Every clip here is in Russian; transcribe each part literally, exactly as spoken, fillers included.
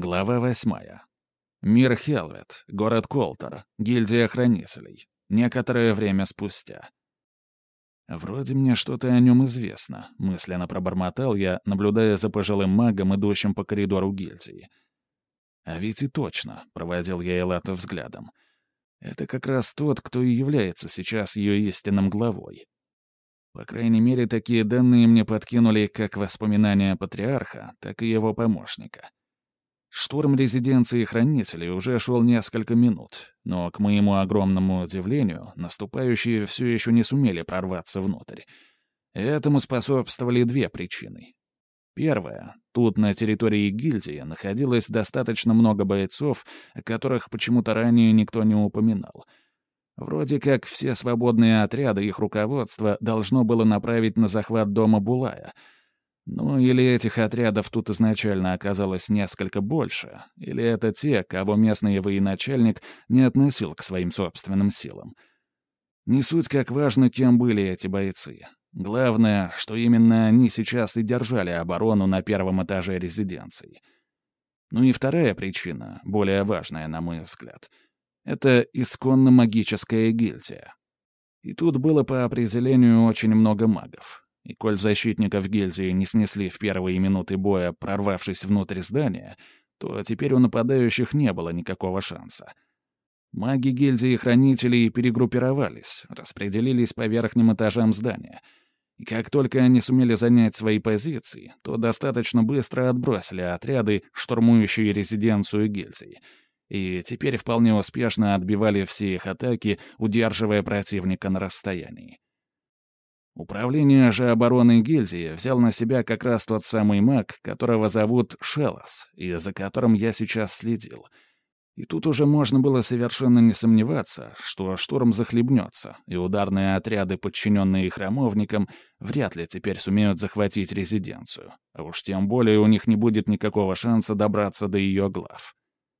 Глава восьмая. Мир Хелвет, город Колтер, гильдия хранителей. Некоторое время спустя. «Вроде мне что-то о нем известно», — мысленно пробормотал я, наблюдая за пожилым магом, идущим по коридору гильдии. «А ведь и точно», — проводил я Элата взглядом. «Это как раз тот, кто и является сейчас ее истинным главой. По крайней мере, такие данные мне подкинули как воспоминания патриарха, так и его помощника». Штурм резиденции хранителей уже шел несколько минут, но, к моему огромному удивлению, наступающие все еще не сумели прорваться внутрь. Этому способствовали две причины. Первая. Тут, на территории гильдии, находилось достаточно много бойцов, о которых почему-то ранее никто не упоминал. Вроде как все свободные отряды их руководство должно было направить на захват дома Булая — ну, или этих отрядов тут изначально оказалось несколько больше, или это те, кого местный военачальник не относил к своим собственным силам. Не суть как важно, кем были эти бойцы. Главное, что именно они сейчас и держали оборону на первом этаже резиденции. Ну и вторая причина, более важная, на мой взгляд, — это исконно магическая гильдия. И тут было по определению очень много магов. И коль защитников гильдии не снесли в первые минуты боя, прорвавшись внутрь здания, то теперь у нападающих не было никакого шанса. Маги гильдии хранителей перегруппировались, распределились по верхним этажам здания. И как только они сумели занять свои позиции, то достаточно быстро отбросили отряды, штурмующие резиденцию гильдии. И теперь вполне успешно отбивали все их атаки, удерживая противника на расстоянии. Управление же обороной гильдии взял на себя как раз тот самый маг, которого зовут Шелос, и за которым я сейчас следил. И тут уже можно было совершенно не сомневаться, что штурм захлебнется, и ударные отряды, подчиненные храмовникам, вряд ли теперь сумеют захватить резиденцию, а уж тем более у них не будет никакого шанса добраться до ее глав.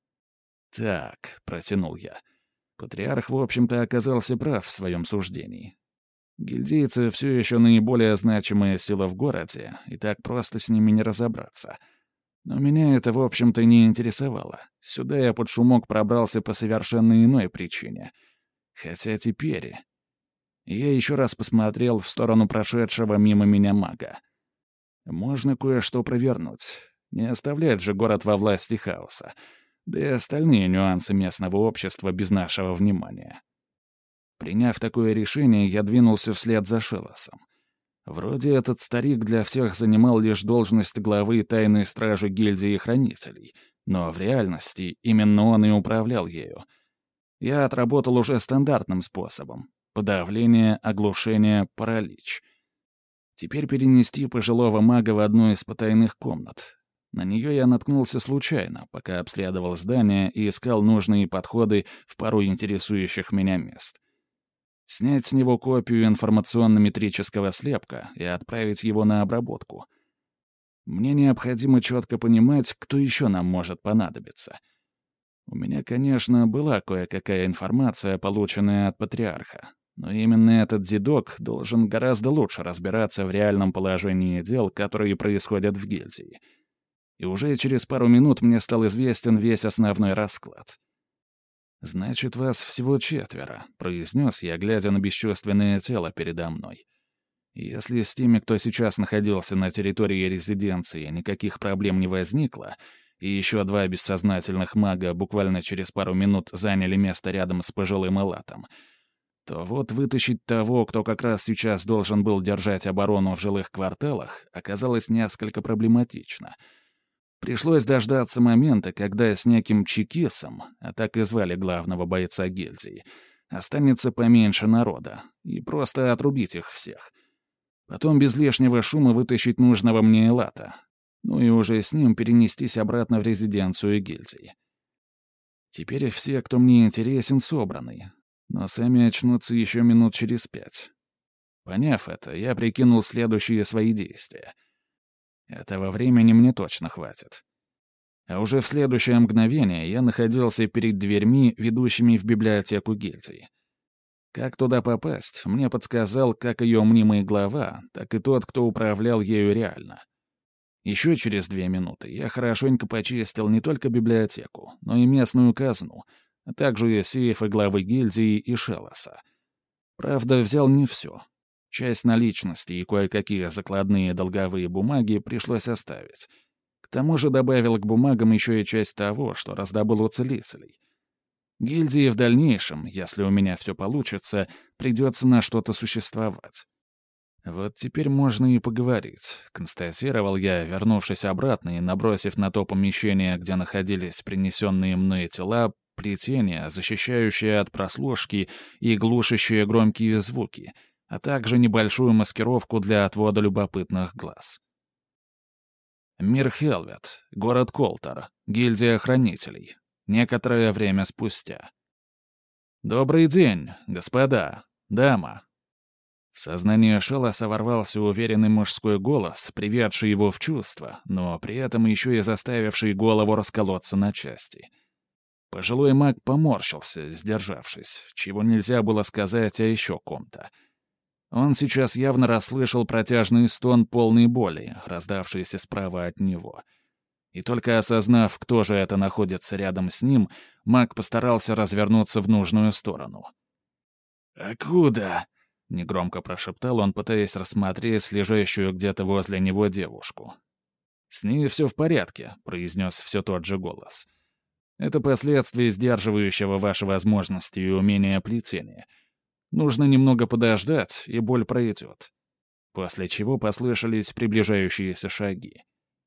«Так», — протянул я, — патриарх, в общем-то, оказался прав в своем суждении. Гильдейцы все еще наиболее значимая сила в городе, и так просто с ними не разобраться. Но меня это, в общем-то, не интересовало. Сюда я под шумок пробрался по совершенно иной причине. Хотя теперь... Я еще раз посмотрел в сторону прошедшего мимо меня мага. Можно кое-что провернуть. Не оставлять же город во власти хаоса. Да и остальные нюансы местного общества без нашего внимания. Приняв такое решение, я двинулся вслед за Шелосом. Вроде этот старик для всех занимал лишь должность главы тайной стражи гильдии хранителей, но в реальности именно он и управлял ею. Я отработал уже стандартным способом — подавление, оглушение, паралич. Теперь перенести пожилого мага в одну из потайных комнат. На нее я наткнулся случайно, пока обследовал здание и искал нужные подходы в пару интересующих меня мест. Снять с него копию информационно-метрического слепка и отправить его на обработку. Мне необходимо четко понимать, кто еще нам может понадобиться. У меня, конечно, была кое-какая информация, полученная от патриарха, но именно этот дедок должен гораздо лучше разбираться в реальном положении дел, которые происходят в гильдии. И уже через пару минут мне стал известен весь основной расклад. «Значит, вас всего четверо», — произнес я, глядя на бесчувственное тело передо мной. Если с теми, кто сейчас находился на территории резиденции, никаких проблем не возникло, и еще два бессознательных мага буквально через пару минут заняли место рядом с пожилым Элатом, то вот вытащить того, кто как раз сейчас должен был держать оборону в жилых кварталах, оказалось несколько проблематично — Пришлось дождаться момента, когда с неким Чекисом, а так и звали главного бойца гильдии, останется поменьше народа, и просто отрубить их всех. Потом без лишнего шума вытащить нужного мне Элата, ну и уже с ним перенестись обратно в резиденцию гильдии. Теперь все, кто мне интересен, собраны, но сами очнутся еще минут через пять. Поняв это, я прикинул следующие свои действия. Этого времени мне точно хватит. А уже в следующее мгновение я находился перед дверьми, ведущими в библиотеку гильдии. Как туда попасть, мне подсказал как ее мнимый глава, так и тот, кто управлял ею реально. Еще через две минуты я хорошенько почистил не только библиотеку, но и местную казну, а также сейфы главы гильдии и Шелоса. Правда, взял не все. Часть наличности и кое-какие закладные долговые бумаги пришлось оставить. К тому же добавил к бумагам еще и часть того, что раздобыл у целителей. Гильдии в дальнейшем, если у меня все получится, придется на что-то существовать. «Вот теперь можно и поговорить», — констатировал я, вернувшись обратно и набросив на то помещение, где находились принесенные мной тела, плетение, защищающее от прослушки и глушащее громкие звуки, а также небольшую маскировку для отвода любопытных глаз. Мир Хелвет, город Колтер, гильдия хранителей. Некоторое время спустя. «Добрый день, господа, дама». В сознание Шелоса ворвался уверенный мужской голос, приведший его в чувство, но при этом еще и заставивший голову расколоться на части. Пожилой маг поморщился, сдержавшись, чего нельзя было сказать о еще ком-то. Он сейчас явно расслышал протяжный стон полной боли, раздавшийся справа от него. И только осознав, кто же это находится рядом с ним, маг постарался развернуться в нужную сторону. «Акуда?» — негромко прошептал он, пытаясь рассмотреть лежащую где-то возле него девушку. «С ней все в порядке», — произнес все тот же голос. «Это последствия сдерживающего ваши возможности и умения плетения. Нужно немного подождать, и боль пройдет». После чего послышались приближающиеся шаги.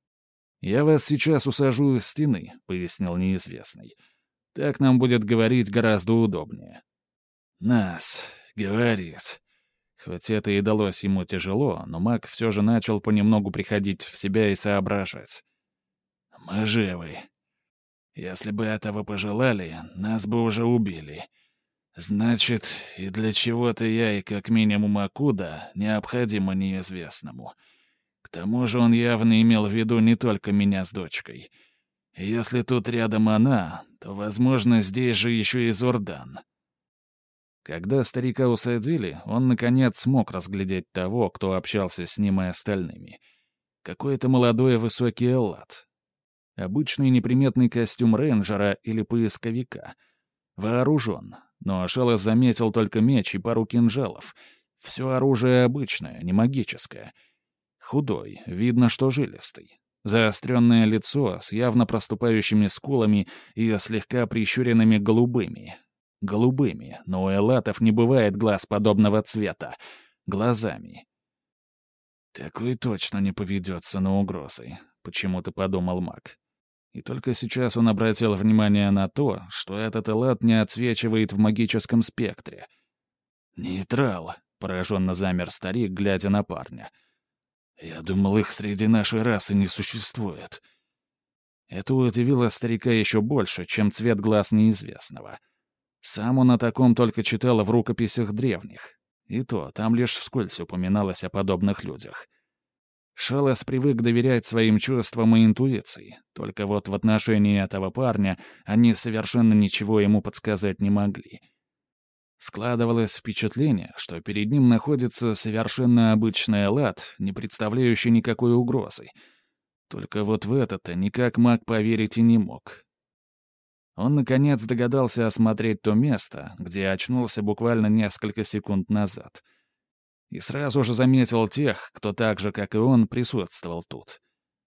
«Я вас сейчас усажу у стены», — пояснил неизвестный. «Так нам будет говорить гораздо удобнее». «Нас, говорит». Хоть это и далось ему тяжело, но маг все же начал понемногу приходить в себя и соображать. «Мы живы. Если бы этого пожелали, нас бы уже убили. Значит, и для чего-то я, и как минимум Акуда, необходимо неизвестному. К тому же он явно имел в виду не только меня с дочкой. Если тут рядом она, то, возможно, здесь же еще и Зордан». Когда старика усадили, он, наконец, смог разглядеть того, кто общался с ним и остальными. Какой-то молодой высокий эллад. Обычный неприметный костюм рейнджера или поисковика. Вооружен, но Шелос заметил только меч и пару кинжалов. Все оружие обычное, не магическое. Худой, видно, что жилистый. Заостренное лицо с явно проступающими скулами и слегка прищуренными голубыми. Голубыми, но у эллатов не бывает глаз подобного цвета. Глазами. «Такой точно не поведется на угрозы», — почему-то подумал маг. И только сейчас он обратил внимание на то, что этот эллат не отсвечивает в магическом спектре. «Нейтрал», — пораженно замер старик, глядя на парня. «Я думал, их среди нашей расы не существует». Это удивило старика еще больше, чем цвет глаз неизвестного. Сам он о таком только читал в рукописях древних. И то, там лишь вскользь упоминалось о подобных людях. Шелос привык доверять своим чувствам и интуиции, только вот в отношении этого парня они совершенно ничего ему подсказать не могли. Складывалось впечатление, что перед ним находится совершенно обычный эллад, не представляющий никакой угрозы. Только вот в это-то никак маг поверить и не мог. Он, наконец, догадался осмотреть то место, где очнулся буквально несколько секунд назад. И сразу же заметил тех, кто так же, как и он, присутствовал тут.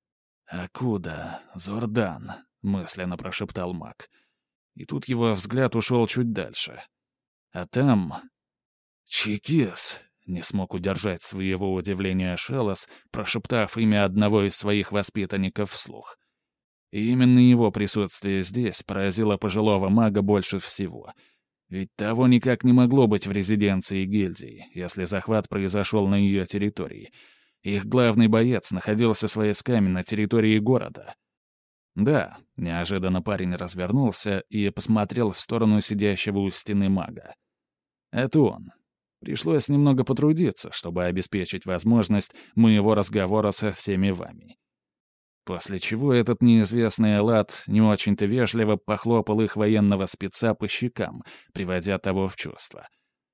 «Акуда, Зордан», — мысленно прошептал маг. И тут его взгляд ушел чуть дальше. А там... «Чекис», — не смог удержать своего удивления Шелос, прошептав имя одного из своих воспитанников вслух. И именно его присутствие здесь поразило пожилого мага больше всего. Ведь того никак не могло быть в резиденции гильдии, если захват произошел на ее территории. Их главный боец находился с войсками на территории города. Да, неожиданно парень развернулся и посмотрел в сторону сидящего у стены мага. Это он. Пришлось немного потрудиться, чтобы обеспечить возможность моего разговора со всеми вами. После чего этот неизвестный эллад не очень-то вежливо похлопал их военного спеца по щекам, приводя того в чувство.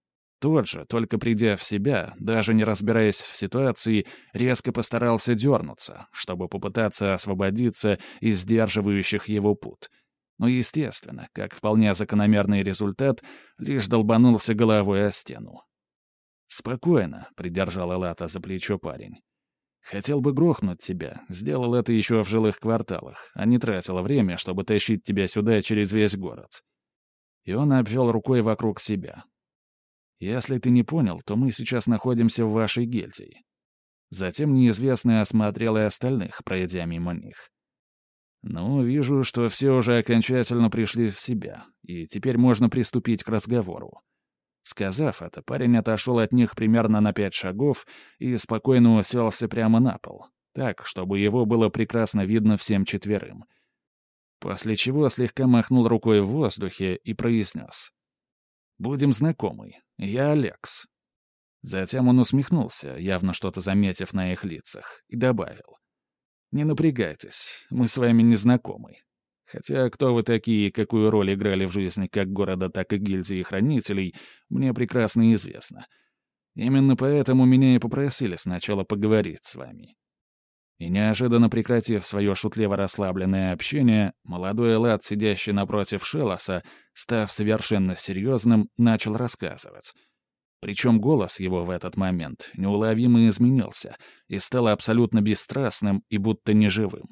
Тот же, только придя в себя, даже не разбираясь в ситуации, резко постарался дернуться, чтобы попытаться освободиться из сдерживающих его пут. Но, естественно, как вполне закономерный результат, лишь долбанулся головой о стену. «Спокойно», — придержал Элата за плечо парень. «Хотел бы грохнуть тебя, сделал это еще в жилых кварталах, а не тратил время, чтобы тащить тебя сюда через весь город». И он обвел рукой вокруг себя. «Если ты не понял, то мы сейчас находимся в вашей гильдии». Затем неизвестный осмотрел и остальных, пройдя мимо них. «Ну, вижу, что все уже окончательно пришли в себя, и теперь можно приступить к разговору». Сказав это, парень отошел от них примерно на пять шагов и спокойно уселся прямо на пол, так, чтобы его было прекрасно видно всем четверым. После чего слегка махнул рукой в воздухе и произнес: «Будем знакомы. Я Алекс». Затем он усмехнулся, явно что-то заметив на их лицах, и добавил: «Не напрягайтесь, мы с вами не знакомы. Хотя кто вы такие и какую роль играли в жизни как города, так и гильдии хранителей, мне прекрасно известно. Именно поэтому меня и попросили сначала поговорить с вами». И неожиданно прекратив свое шутливо-расслабленное общение, молодой Элат, сидящий напротив Шелоса, став совершенно серьезным, начал рассказывать. Причем голос его в этот момент неуловимо изменился и стал абсолютно бесстрастным и будто неживым.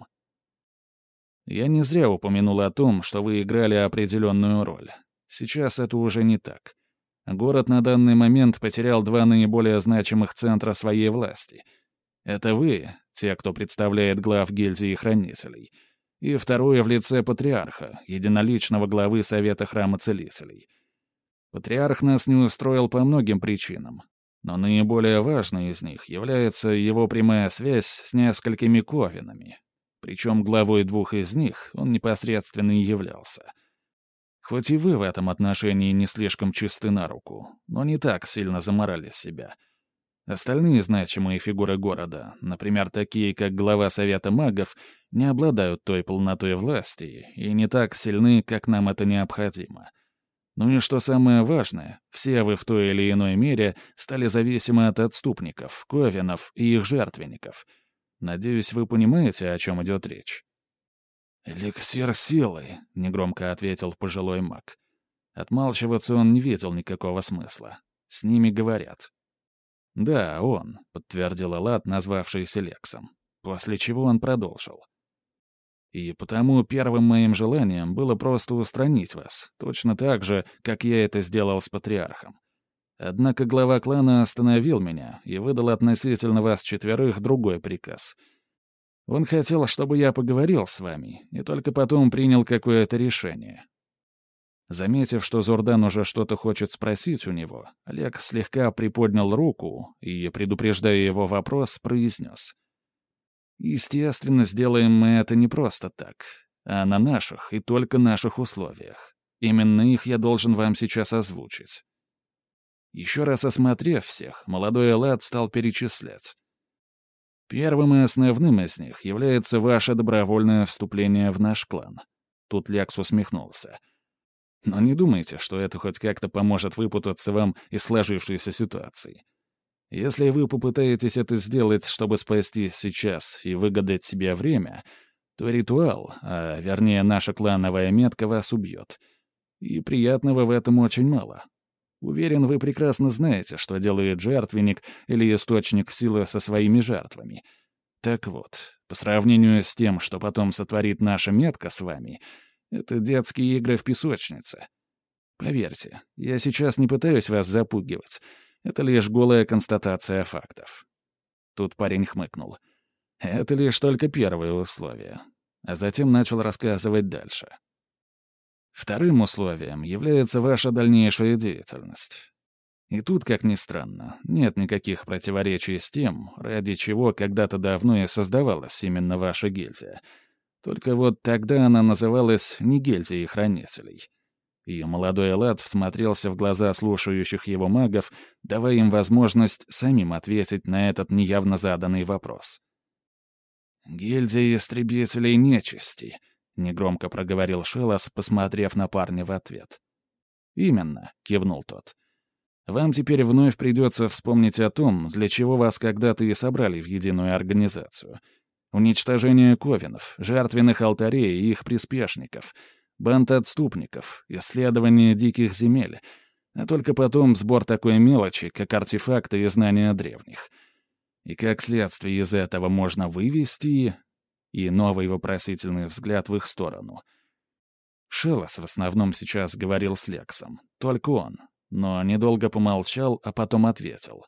«Я не зря упомянул о том, что вы играли определенную роль. Сейчас это уже не так. Город на данный момент потерял два наиболее значимых центра своей власти. Это вы, те, кто представляет глав гильдии хранителей, и второе в лице патриарха, единоличного главы Совета Храма Целителей. Патриарх нас не устроил по многим причинам, но наиболее важной из них является его прямая связь с несколькими ковенами. Причем главой двух из них он непосредственно и являлся. Хоть и вы в этом отношении не слишком чисты на руку, но не так сильно заморали себя. Остальные значимые фигуры города, например, такие как глава Совета магов, не обладают той полнотой власти и не так сильны, как нам это необходимо. Ну и что самое важное, все вы в той или иной мере стали зависимы от отступников, ковенов и их жертвенников. Надеюсь, вы понимаете, о чем идет речь». «Эликсир силы», — негромко ответил пожилой маг. Отмалчиваться он не видел никакого смысла. С ними говорят. «Да, он», — подтвердил Элат, назвавшийся Лексом, после чего он продолжил. «И потому первым моим желанием было просто устранить вас, точно так же, как я это сделал с патриархом. Однако глава клана остановил меня и выдал относительно вас четверых другой приказ. Он хотел, чтобы я поговорил с вами, и только потом принял какое-то решение». Заметив, что Зурдан уже что-то хочет спросить у него, Олег слегка приподнял руку и, предупреждая его вопрос, произнес: «Естественно, сделаем мы это не просто так, а на наших и только наших условиях. Именно их я должен вам сейчас озвучить». Еще раз осмотрев всех, молодой Элат стал перечислять. «Первым и основным из них является ваше добровольное вступление в наш клан». Тут Лекс усмехнулся. «Но не думайте, что это хоть как-то поможет выпутаться вам из сложившейся ситуации. Если вы попытаетесь это сделать, чтобы спасти сейчас и выгадать себе время, то ритуал, а вернее наша клановая метка, вас убьет. И приятного в этом очень мало. Уверен, вы прекрасно знаете, что делает жертвенник или источник силы со своими жертвами. Так вот, по сравнению с тем, что потом сотворит наша метка с вами, это детские игры в песочнице. Поверьте, я сейчас не пытаюсь вас запугивать. Это лишь голая констатация фактов». Тут парень хмыкнул. «Это лишь только первое условие». А затем начал рассказывать дальше. Вторым условием является ваша дальнейшая деятельность. И тут, как ни странно, нет никаких противоречий с тем, ради чего когда-то давно и создавалась именно ваша гильдия. Только вот тогда она называлась не гильдией хранителей. И молодой Элат всмотрелся в глаза слушающих его магов, давая им возможность самим ответить на этот неявно заданный вопрос. «Гильдия истребителей нечисти», — негромко проговорил Шелос, посмотрев на парня в ответ. «Именно», — кивнул тот. Вам теперь вновь придется вспомнить о том, для чего вас когда-то и собрали в единую организацию. Уничтожение ковенов, жертвенных алтарей и их приспешников, банд отступников, исследование диких земель, а только потом сбор такой мелочи, как артефакты и знания древних. И как следствие из этого можно вывести... И новый вопросительный взгляд в их сторону. Шелос в основном сейчас говорил с Лексом. Только он. Но недолго помолчал, а потом ответил.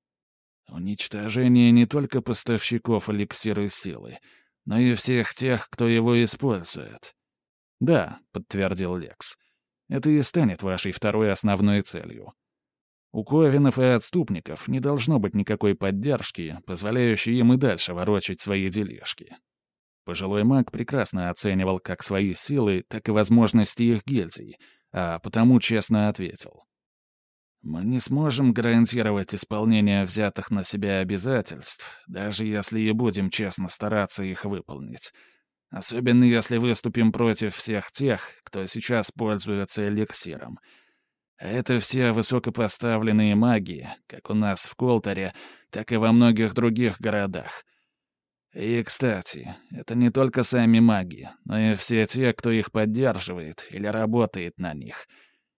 «Уничтожение не только поставщиков эликсира силы, но и всех тех, кто его использует». «Да», — подтвердил Лекс. «Это и станет вашей второй основной целью. У ковенов и отступников не должно быть никакой поддержки, позволяющей им и дальше ворочать свои делишки». Пожилой маг прекрасно оценивал как свои силы, так и возможности их гильдий, а потому честно ответил. «Мы не сможем гарантировать исполнение взятых на себя обязательств, даже если и будем честно стараться их выполнить. Особенно если выступим против всех тех, кто сейчас пользуется эликсиром. А это все высокопоставленные маги, как у нас в Колторе, так и во многих других городах. И, кстати, это не только сами маги, но и все те, кто их поддерживает или работает на них.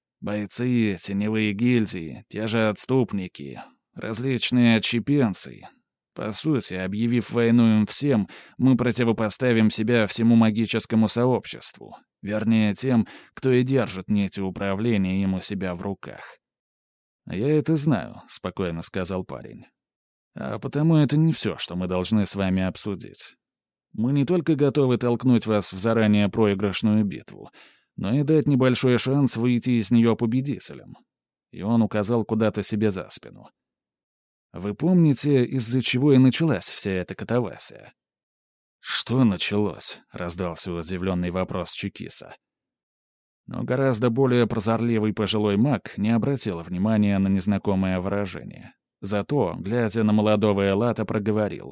Бойцы, теневые гильдии, те же отступники, различные отщепенцы. По сути, объявив войну им всем, мы противопоставим себя всему магическому сообществу, вернее, тем, кто и держит нити управления им у себя в руках. «Я это знаю», — спокойно сказал парень. А потому это не все, что мы должны с вами обсудить. Мы не только готовы толкнуть вас в заранее проигрышную битву, но и дать небольшой шанс выйти из нее победителем. И он указал куда-то себе за спину. Вы помните, из-за чего и началась вся эта катавасия? «Что началось?» — раздался удивленный вопрос Чекиса. Но гораздо более прозорливый пожилой маг не обратил внимания на незнакомое выражение. Зато, глядя на молодого Элата, проговорил.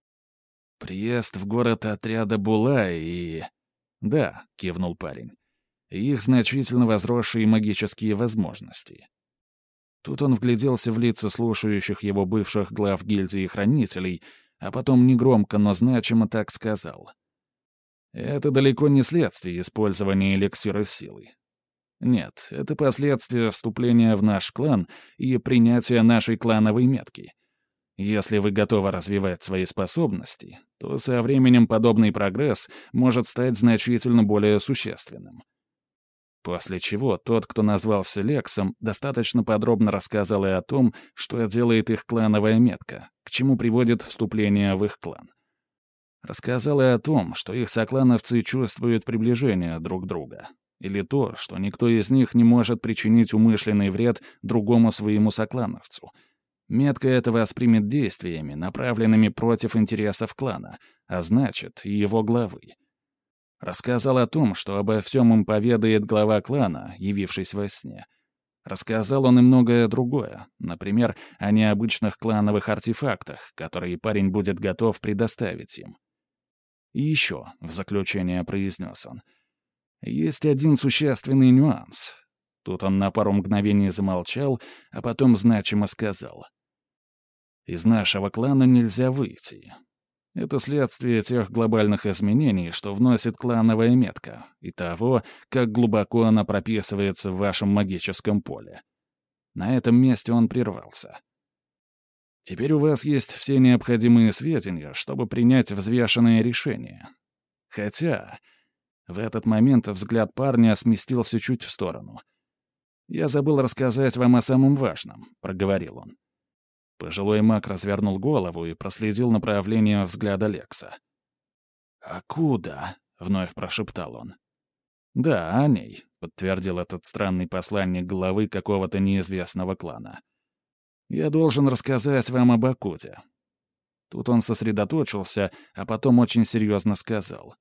«Приезд в город отряда Булай и...» «Да», — кивнул парень. «Их значительно возросшие магические возможности». Тут он вгляделся в лица слушающих его бывших глав гильдии хранителей, а потом негромко, но значимо так сказал. «Это далеко не следствие использования эликсира силы. Нет, это последствия вступления в наш клан и принятия нашей клановой метки. Если вы готовы развивать свои способности, то со временем подобный прогресс может стать значительно более существенным». После чего тот, кто назвался Лексом, достаточно подробно рассказал и о том, что делает их клановая метка, к чему приводит вступление в их клан. Рассказал и о том, что их соклановцы чувствуют приближение друг друга, или то, что никто из них не может причинить умышленный вред другому своему соклановцу. Метка это воспримет действиями, направленными против интересов клана, а значит, и его главы. Рассказал о том, что обо всем им поведает глава клана, явившись во сне. Рассказал он и многое другое, например, о необычных клановых артефактах, которые парень будет готов предоставить им. И еще, в заключение произнес он, есть один существенный нюанс. Тут он на пару мгновений замолчал, а потом значимо сказал. Из нашего клана нельзя выйти. Это следствие тех глобальных изменений, что вносит клановая метка, и того, как глубоко она прописывается в вашем магическом поле. На этом месте он прервался. Теперь у вас есть все необходимые сведения, чтобы принять взвешенное решение. Хотя в этот момент взгляд парня сместился чуть в сторону. «Я забыл рассказать вам о самом важном», — проговорил он. Пожилой маг развернул голову и проследил направление взгляда Лекса. «Акуда?» — вновь прошептал он. «Да, о ней», — подтвердил этот странный посланник главы какого-то неизвестного клана. «Я должен рассказать вам об Акуде». Тут он сосредоточился, а потом очень серьезно сказал.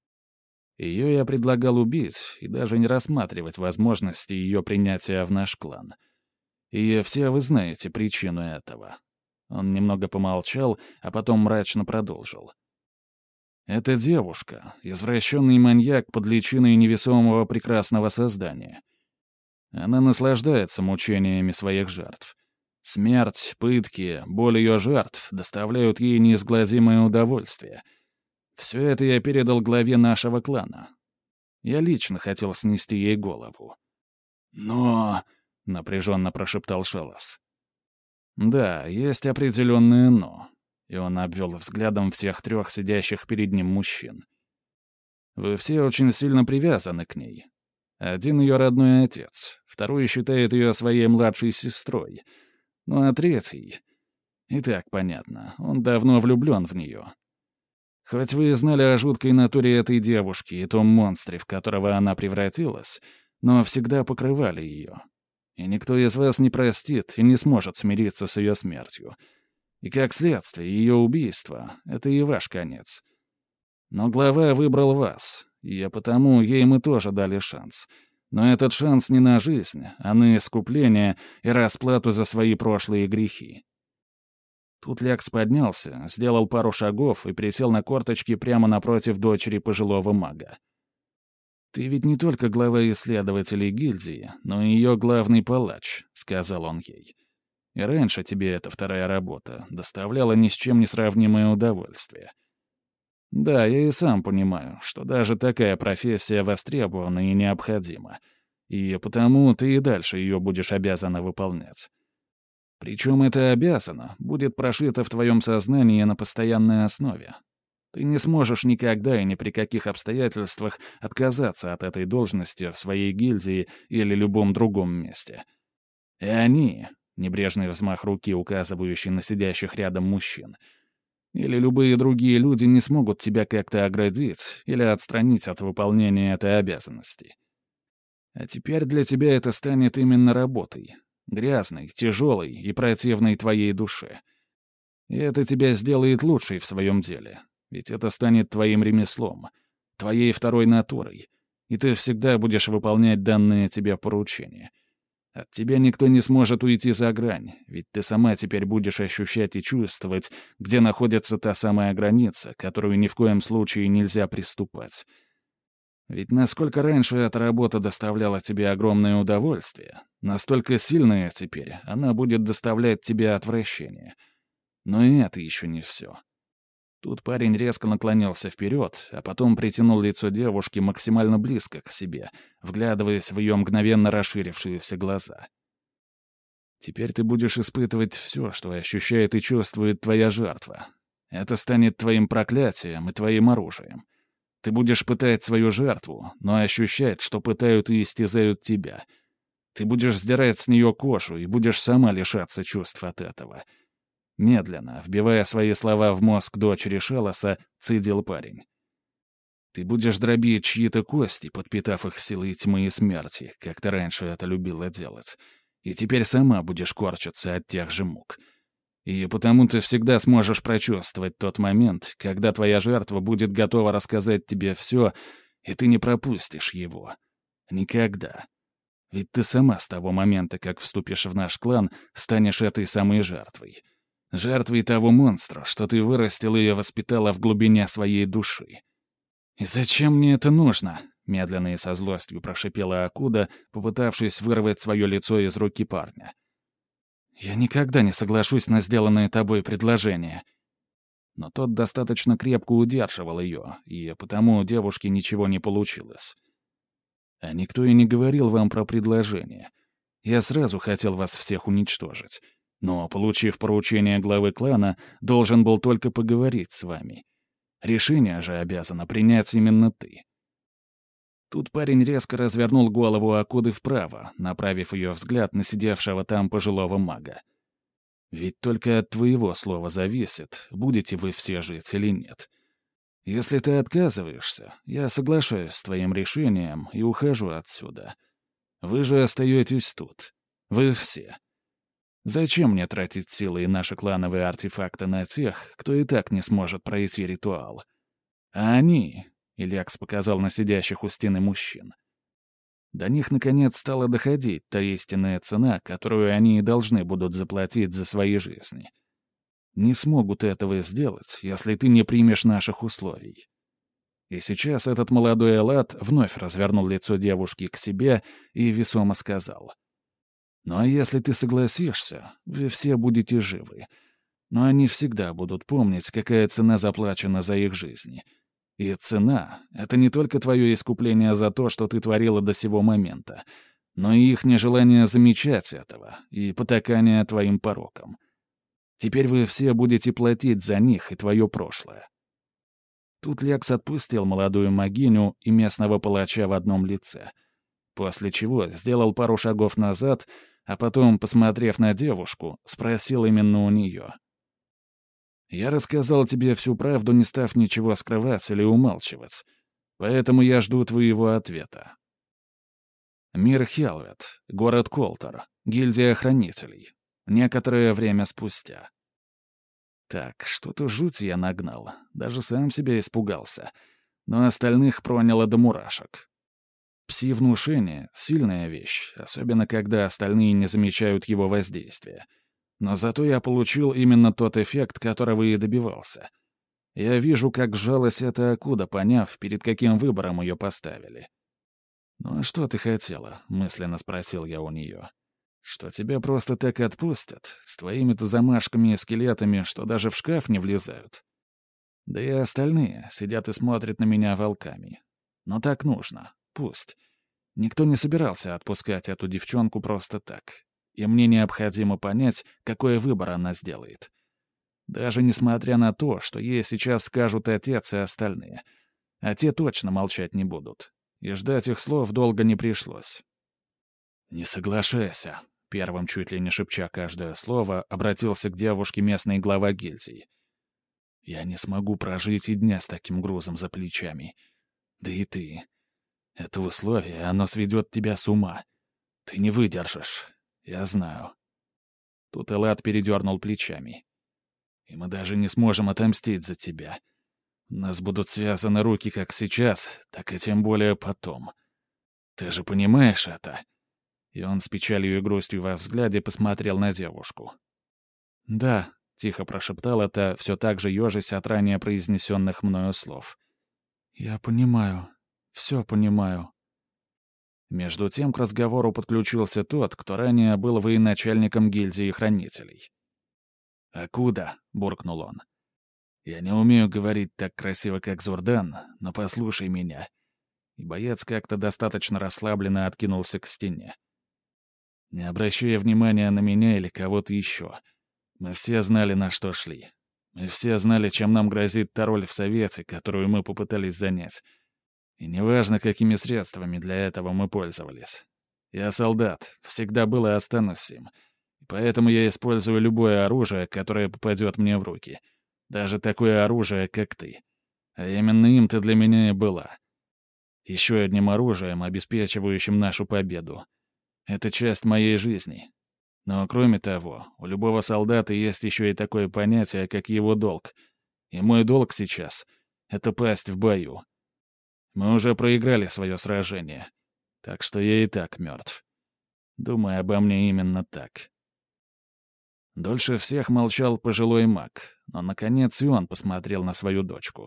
«Ее я предлагал убить и даже не рассматривать возможности ее принятия в наш клан. И все вы знаете причину этого». Он немного помолчал, а потом мрачно продолжил. «Эта девушка — извращенный маньяк под личиной невесомого прекрасного создания. Она наслаждается мучениями своих жертв. Смерть, пытки, боль ее жертв доставляют ей неизгладимое удовольствие. Все это я передал главе нашего клана. Я лично хотел снести ей голову. «Но...» — напряженно прошептал Шелос. «Да, есть определенное «но», — и он обвел взглядом всех трех сидящих перед ним мужчин. «Вы все очень сильно привязаны к ней. Один ее родной отец, второй считает ее своей младшей сестрой, ну а третий... И так понятно, он давно влюблен в нее. Хоть вы и знали о жуткой натуре этой девушки и том монстре, в которого она превратилась, но всегда покрывали ее. И никто из вас не простит и не сможет смириться с ее смертью. И как следствие, ее убийство — это и ваш конец. Но глава выбрал вас, и потому ей мы тоже дали шанс. Но этот шанс не на жизнь, а на искупление и расплату за свои прошлые грехи». Тут Лякс поднялся, сделал пару шагов и присел на корточки прямо напротив дочери пожилого мага. «Ты ведь не только глава исследователей гильдии, но и ее главный палач», — сказал он ей. «И раньше тебе эта вторая работа доставляла ни с чем не сравнимое удовольствие. Да, я и сам понимаю, что даже такая профессия востребована и необходима, и потому ты и дальше ее будешь обязана выполнять. Причем это «обязано» будет прошито в твоем сознании на постоянной основе. Ты не сможешь никогда и ни при каких обстоятельствах отказаться от этой должности в своей гильдии или любом другом месте. И они, небрежный взмах руки, указывающий на сидящих рядом мужчин, или любые другие люди не смогут тебя как-то оградить или отстранить от выполнения этой обязанности. А теперь для тебя это станет именно работой. Грязной, тяжелой и противной твоей душе. И это тебя сделает лучшей в своем деле, ведь это станет твоим ремеслом, твоей второй натурой, и ты всегда будешь выполнять данные тебе поручения. От тебя никто не сможет уйти за грань, ведь ты сама теперь будешь ощущать и чувствовать, где находится та самая граница, которую ни в коем случае нельзя приступать. Ведь насколько раньше эта работа доставляла тебе огромное удовольствие, настолько сильное теперь она будет доставлять тебе отвращение. Но и это еще не все. Тут парень резко наклонился вперед, а потом притянул лицо девушки максимально близко к себе, вглядываясь в ее мгновенно расширившиеся глаза. «Теперь ты будешь испытывать все, что ощущает и чувствует твоя жертва. Это станет твоим проклятием и твоим оружием. Ты будешь пытать свою жертву, но ощущать, что пытают и истязают тебя. Ты будешь сдирать с нее кожу и будешь сама лишаться чувств от этого». Медленно, вбивая свои слова в мозг дочери Шелоса, цедил парень. «Ты будешь дробить чьи-то кости, подпитав их силой тьмы и смерти, как ты раньше это любила делать, и теперь сама будешь корчиться от тех же мук. И потому ты всегда сможешь прочувствовать тот момент, когда твоя жертва будет готова рассказать тебе все, и ты не пропустишь его. Никогда. Ведь ты сама с того момента, как вступишь в наш клан, станешь этой самой жертвой. Жертвой того монстра, что ты вырастила и воспитала в глубине своей души. «И зачем мне это нужно?» — медленно и со злостью прошипела Акуда, попытавшись вырвать свое лицо из руки парня. «Я никогда не соглашусь на сделанное тобой предложение». Но тот достаточно крепко удерживал ее, и потому у девушки ничего не получилось. «А никто и не говорил вам про предложение. Я сразу хотел вас всех уничтожить. Но, получив поручение главы клана, должен был только поговорить с вами. Решение же обязана принять именно ты». Тут парень резко развернул голову Акуды вправо, направив ее взгляд на сидевшего там пожилого мага. «Ведь только от твоего слова зависит, будете вы все жить или нет. Если ты отказываешься, я соглашаюсь с твоим решением и ухожу отсюда. Вы же остаетесь тут. Вы все. Зачем мне тратить силы и наши клановые артефакты на тех, кто и так не сможет пройти ритуал? А они, — Ильякс показал на сидящих у стены мужчин, — до них наконец стала доходить та истинная цена, которую они и должны будут заплатить за свои жизни. Не смогут этого сделать, если ты не примешь наших условий. И сейчас этот молодой Элат вновь развернул лицо девушки к себе и весомо сказал: «Ну а если ты согласишься, вы все будете живы. Но они всегда будут помнить, какая цена заплачена за их жизни. И цена — это не только твое искупление за то, что ты творила до сего момента, но и их нежелание замечать этого и потакание твоим порокам. Теперь вы все будете платить за них и твое прошлое». Тут Лекс отпустил молодую могиню и местного палача в одном лице, после чего сделал пару шагов назад, а потом, посмотрев на девушку, спросил именно у нее: «Я рассказал тебе всю правду, не став ничего скрывать или умалчивать, поэтому я жду твоего ответа». Мир Хелвет, город Колтер, гильдия хранителей. Некоторое время спустя. Так, что-то жуть я нагнал. Даже сам себя испугался. Но остальных проняло до мурашек. Пси-внушение — сильная вещь, особенно когда остальные не замечают его воздействия. Но зато я получил именно тот эффект, которого и добивался. Я вижу, как сжалась эта акуда, поняв, перед каким выбором ее поставили. «Ну а что ты хотела?» — мысленно спросил я у нее. «Что тебя просто так отпустят, с твоими-то замашками и скелетами, что даже в шкаф не влезают? Да и остальные сидят и смотрят на меня волками. Но так нужно, пусть. Никто не собирался отпускать эту девчонку просто так. И мне необходимо понять, какой выбор она сделает. Даже несмотря на то, что ей сейчас скажут отец и остальные. А те точно молчать не будут. И ждать их слов долго не пришлось». «Не соглашайся», — первым, чуть ли не шепча каждое слово, обратился к девушке местный глава гильдии. «Я не смогу прожить и дня с таким грузом за плечами. Да и ты. Это условие, оно сведет тебя с ума. Ты не выдержишь. Я знаю». Тут Элат передернул плечами. «И мы даже не сможем отомстить за тебя. У нас будут связаны руки как сейчас, так и тем более потом. Ты же понимаешь это?» И он с печалью и грустью во взгляде посмотрел на девушку. «Да», — тихо прошептал это, все так же ежась от ранее произнесенных мною слов. «Я понимаю, все понимаю». Между тем к разговору подключился тот, кто ранее был военачальником гильдии хранителей. «Акуда», — буркнул он. «Я не умею говорить так красиво, как Зурдан, но послушай меня». И боец как-то достаточно расслабленно откинулся к стене. «Не обращая внимания на меня или кого-то еще. Мы все знали, на что шли. Мы все знали, чем нам грозит та роль в Совете, которую мы попытались занять. И неважно, какими средствами для этого мы пользовались. Я солдат, всегда был и останусь им. И поэтому я использую любое оружие, которое попадет мне в руки. Даже такое оружие, как ты. А именно им ты для меня и была. Еще одним оружием, обеспечивающим нашу победу. Это часть моей жизни. Но кроме того, у любого солдата есть еще и такое понятие, как его долг. И мой долг сейчас — это пасть в бою. Мы уже проиграли свое сражение, так что я и так мертв. Думай обо мне именно так». Дольше всех молчал пожилой маг, но, наконец, и он посмотрел на свою дочку.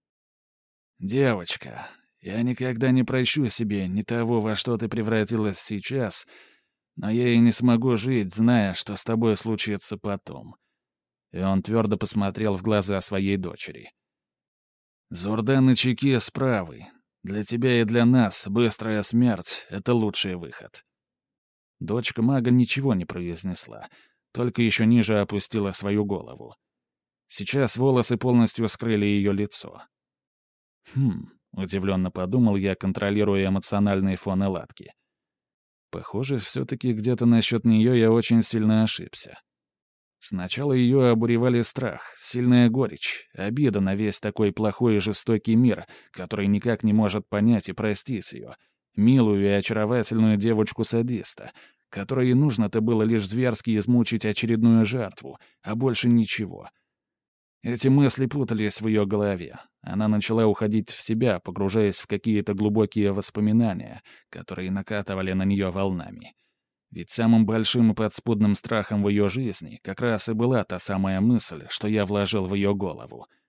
«Девочка, я никогда не прощу себе ни того, во что ты превратилась сейчас, но я и не смогу жить, зная, что с тобой случится потом». И он твердо посмотрел в глаза своей дочери. «Зурдан и Чеки справы. Для тебя и для нас быстрая смерть — это лучший выход». Дочка мага ничего не произнесла, только еще ниже опустила свою голову. Сейчас волосы полностью скрыли ее лицо. «Хм», — удивленно подумал я, контролируя эмоциональный фон Эладки. «Похоже, все-таки где-то насчет нее я очень сильно ошибся». Сначала ее обуревали страх, сильная горечь, обида на весь такой плохой и жестокий мир, который никак не может понять и простить ее, милую и очаровательную девочку-садиста, которой и нужно-то было лишь зверски измучить очередную жертву, а больше ничего. Эти мысли путались в ее голове. Она начала уходить в себя, погружаясь в какие-то глубокие воспоминания, которые накатывали на нее волнами. Ведь самым большим и подспудным страхом в ее жизни как раз и была та самая мысль, что я вложил в ее голову.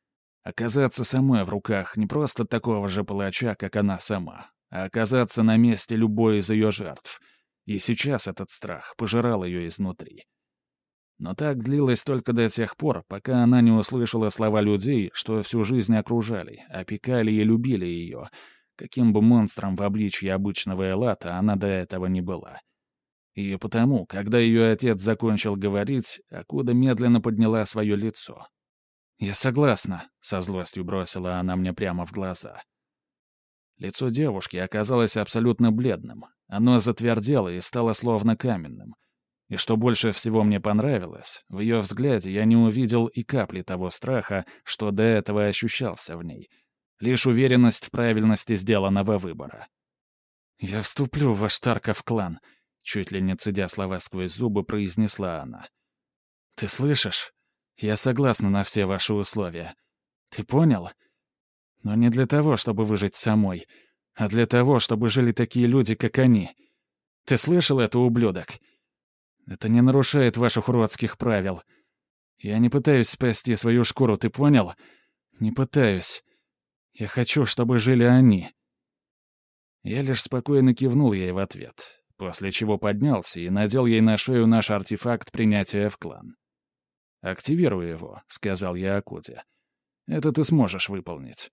Оказаться самой в руках не просто такого же палача, как она сама, а оказаться на месте любой из ее жертв. И сейчас этот страх пожирал ее изнутри. Но так длилось только до тех пор, пока она не услышала слова людей, что всю жизнь окружали, опекали и любили ее, каким бы монстром в обличье обычного Элата она до этого не была. И потому, когда ее отец закончил говорить, Акуда медленно подняла свое лицо. «Я согласна», — со злостью бросила она мне прямо в глаза. Лицо девушки оказалось абсолютно бледным. Оно затвердело и стало словно каменным. И что больше всего мне понравилось, в ее взгляде я не увидел и капли того страха, что до этого ощущался в ней. Лишь уверенность в правильности сделанного выбора. «Я вступлю в ваш Тарков клан», — чуть ли не цедя слова сквозь зубы, произнесла она. «Ты слышишь? Я согласна на все ваши условия. Ты понял? Но не для того, чтобы выжить самой, а для того, чтобы жили такие люди, как они. Ты слышал это, ублюдок? Это не нарушает ваших уродских правил. Я не пытаюсь спасти свою шкуру, ты понял? Не пытаюсь. Я хочу, чтобы жили они». Я лишь спокойно кивнул ей в ответ, после чего поднялся и надел ей на шею наш артефакт принятия в клан. «Активируй его», — сказал я Акуде. «Это ты сможешь выполнить».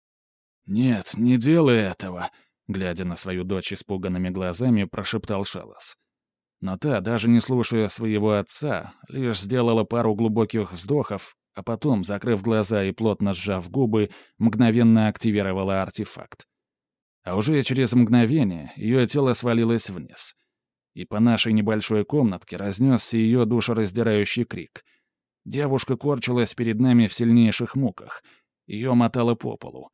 «Нет, не делай этого», — глядя на свою дочь испуганными глазами, прошептал Шелос. Но та, даже не слушая своего отца, лишь сделала пару глубоких вздохов, а потом, закрыв глаза и плотно сжав губы, мгновенно активировала артефакт. А уже через мгновение ее тело свалилось вниз. И по нашей небольшой комнатке разнесся ее душераздирающий крик. Девушка корчилась перед нами в сильнейших муках. Ее мотало по полу.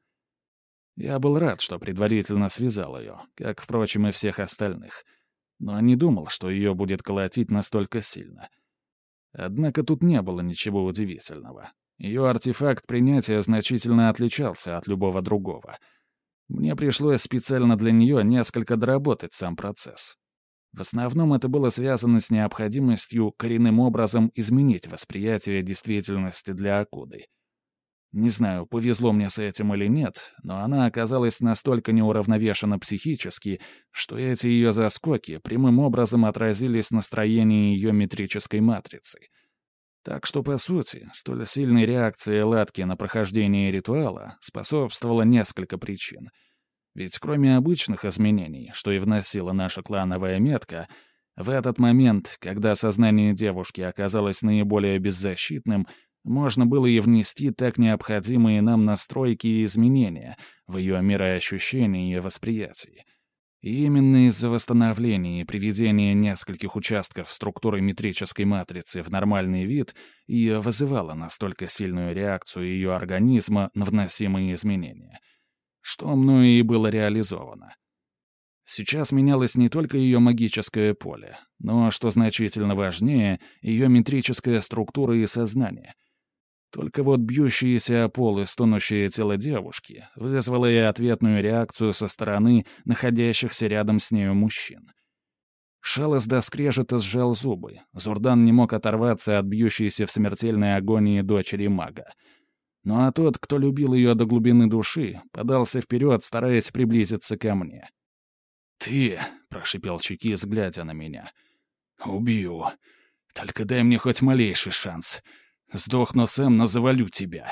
Я был рад, что предварительно связал ее, как, впрочем, и всех остальных. Но не думал, что ее будет колотить настолько сильно. Однако тут не было ничего удивительного. Ее артефакт принятия значительно отличался от любого другого. Мне пришлось специально для нее несколько доработать сам процесс. В основном это было связано с необходимостью коренным образом изменить восприятие действительности для Акуды. Не знаю, повезло мне с этим или нет, но она оказалась настолько неуравновешена психически, что эти ее заскоки прямым образом отразились на строении ее метрической матрицы. Так что, по сути, столь сильной реакции Латки на прохождение ритуала способствовало несколько причин. Ведь кроме обычных изменений, что и вносила наша клановая метка, в этот момент, когда сознание девушки оказалось наиболее беззащитным, можно было и внести так необходимые нам настройки и изменения в ее мироощущении и восприятии. И именно из-за восстановления и приведения нескольких участков структуры метрической матрицы в нормальный вид и вызывало настолько сильную реакцию ее организма на вносимые изменения, что мною и было реализовано. Сейчас менялось не только ее магическое поле, но, что значительно важнее, ее метрическая структура и сознание. Только вот бьющееся о пол и стонущее тело девушки вызвало и ответную реакцию со стороны находящихся рядом с нею мужчин. Шелос до скрежета сжал зубы. Зурдан не мог оторваться от бьющейся в смертельной агонии дочери мага. Ну а тот, кто любил ее до глубины души, подался вперед, стараясь приблизиться ко мне. «Ты», — прошипел Чекис, глядя на меня, — «убью. Только дай мне хоть малейший шанс. Сдохну сам, но завалю тебя».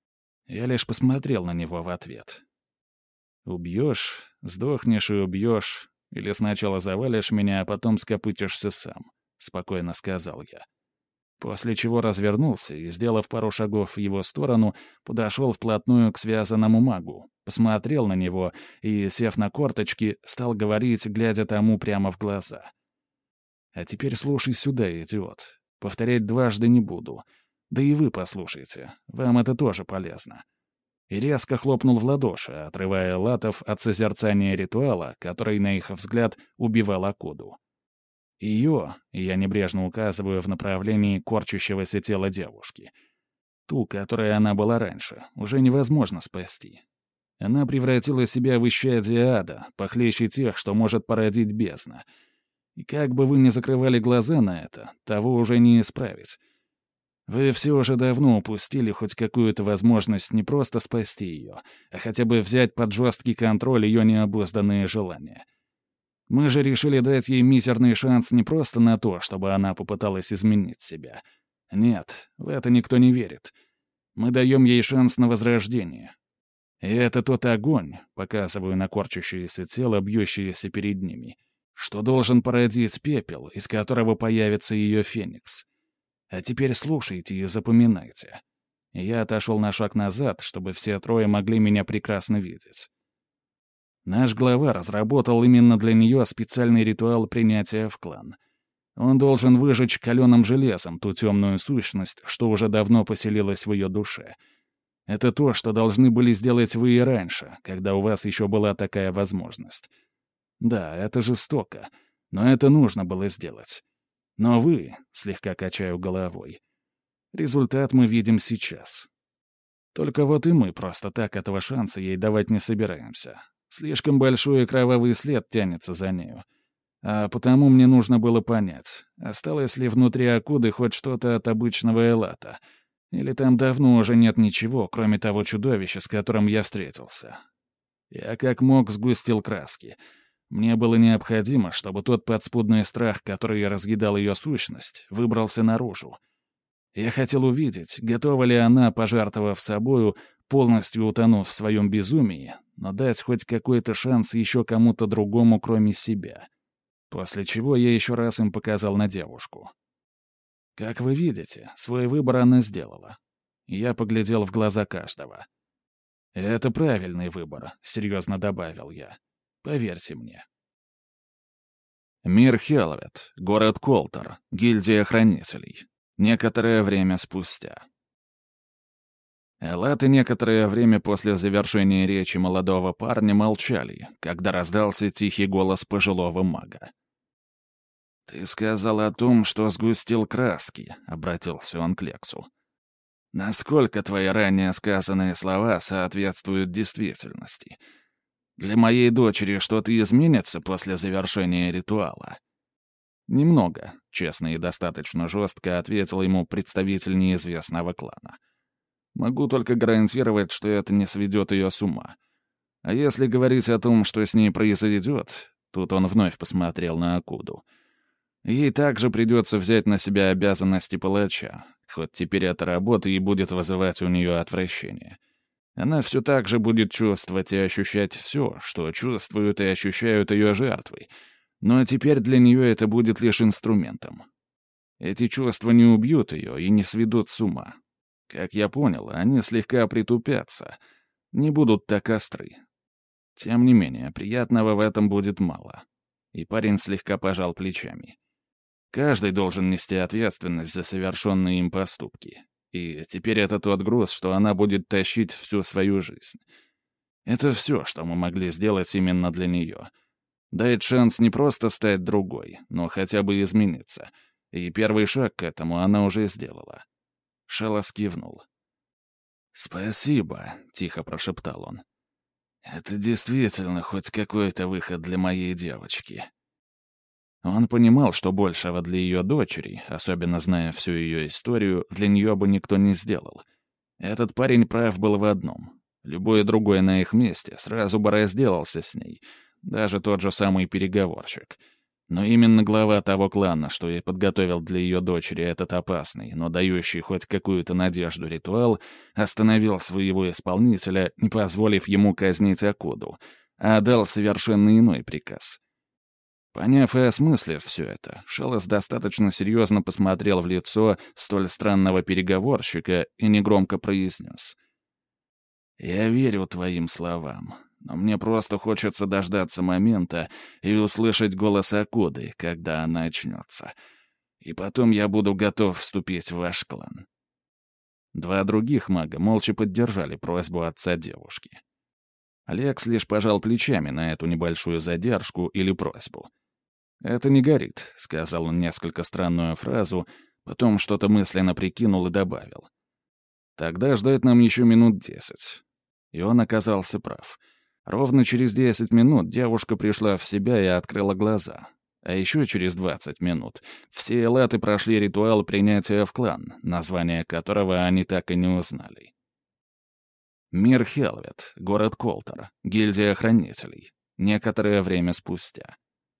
Я лишь посмотрел на него в ответ. «Убьешь, сдохнешь и убьешь, или сначала завалишь меня, а потом скопытишься сам», — спокойно сказал я. После чего развернулся и, сделав пару шагов в его сторону, подошел вплотную к связанному магу, посмотрел на него и, сев на корточки, стал говорить, глядя тому прямо в глаза. «А теперь слушай сюда, идиот. Повторять дважды не буду. Да и вы послушайте, вам это тоже полезно». И резко хлопнул в ладоши, отрывая латов от созерцания ритуала, который, на их взгляд, убивал Акуду. Ее, и я небрежно указываю в направлении корчущегося тела девушки. Ту, которой она была раньше, уже невозможно спасти. Она превратила себя в исчадие ада, похлеще тех, что может породить бездна. И как бы вы ни закрывали глаза на это, того уже не исправить. Вы все уже давно упустили хоть какую-то возможность не просто спасти ее, а хотя бы взять под жесткий контроль ее необузданные желания. Мы же решили дать ей мизерный шанс не просто на то, чтобы она попыталась изменить себя. Нет, в это никто не верит. Мы даем ей шанс на возрождение. И это тот огонь, показываю на корчащееся тело, бьющееся перед ними, что должен породить пепел, из которого появится ее феникс. А теперь слушайте и запоминайте. Я отошел на шаг назад, чтобы все трое могли меня прекрасно видеть. Наш глава разработал именно для нее специальный ритуал принятия в клан. Он должен выжечь каленым железом ту темную сущность, что уже давно поселилась в ее душе. Это то, что должны были сделать вы и раньше, когда у вас еще была такая возможность. Да, это жестоко, но это нужно было сделать. Но вы, слегка качаю головой, результат мы видим сейчас. Только вот и мы просто так этого шанса ей давать не собираемся. Слишком большой и кровавый след тянется за нею. А потому мне нужно было понять, осталось ли внутри Акуды хоть что-то от обычного Элата, или там давно уже нет ничего, кроме того чудовища, с которым я встретился. Я как мог сгустил краски. Мне было необходимо, чтобы тот подспудный страх, который разъедал ее сущность, выбрался наружу. Я хотел увидеть, готова ли она, пожертвовав собою, полностью утонув в своем безумии, но дать хоть какой-то шанс еще кому-то другому, кроме себя. После чего я еще раз им показал на девушку. Как вы видите, свой выбор она сделала. Я поглядел в глаза каждого. «Это правильный выбор», — серьезно добавил я. «Поверьте мне». Мир Хелвет, город Колтер, гильдия хранителей. Некоторое время спустя. Элаты некоторое время после завершения речи молодого парня молчали, когда раздался тихий голос пожилого мага. «Ты сказал о том, что сгустил краски», — обратился он к Лексу. «Насколько твои ранее сказанные слова соответствуют действительности? Для моей дочери что-то изменится после завершения ритуала?» «Немного», — честно и достаточно жестко ответил ему представитель неизвестного клана. «Могу только гарантировать, что это не сведет ее с ума. А если говорить о том, что с ней произойдет...» Тут он вновь посмотрел на Акуду. «Ей также придется взять на себя обязанности палача, хоть теперь эта работа и будет вызывать у нее отвращение. Она все так же будет чувствовать и ощущать все, что чувствуют и ощущают ее жертвы, но теперь для нее это будет лишь инструментом. Эти чувства не убьют ее и не сведут с ума. Как я понял, они слегка притупятся, не будут так остры. Тем не менее, приятного в этом будет мало». И парень слегка пожал плечами. «Каждый должен нести ответственность за совершенные им поступки. И теперь это тот груз, что она будет тащить всю свою жизнь. Это все, что мы могли сделать именно для нее. Дать шанс не просто стать другой, но хотя бы измениться. И первый шаг к этому она уже сделала». Шелос кивнул. «Спасибо», — тихо прошептал он. «Это действительно хоть какой-то выход для моей девочки». Он понимал, что большего для ее дочери, особенно зная всю ее историю, для нее бы никто не сделал. Этот парень прав был в одном. Любой другой на их месте сразу бы разделался с ней, даже тот же самый переговорщик. Но именно глава того клана, что и подготовил для ее дочери этот опасный, но дающий хоть какую-то надежду ритуал, остановил своего исполнителя, не позволив ему казнить Акуду, а дал совершенно иной приказ. Поняв и осмыслив все это, Шелос достаточно серьезно посмотрел в лицо столь странного переговорщика и негромко произнес. «Я верю твоим словам, но мне просто хочется дождаться момента и услышать голос Акуды, когда она очнется. И потом я буду готов вступить в ваш клан». Два других мага молча поддержали просьбу отца девушки. Лекс лишь пожал плечами на эту небольшую задержку или просьбу. «Это не горит», — сказал он несколько странную фразу, потом что-то мысленно прикинул и добавил. «Тогда ждать нам еще минут десять». И он оказался прав. Ровно через десять минут девушка пришла в себя и открыла глаза. А еще через двадцать минут все элаты прошли ритуал принятия в клан, название которого они так и не узнали. Мир Хелвет, город Колтер, гильдия хранителей. Некоторое время спустя.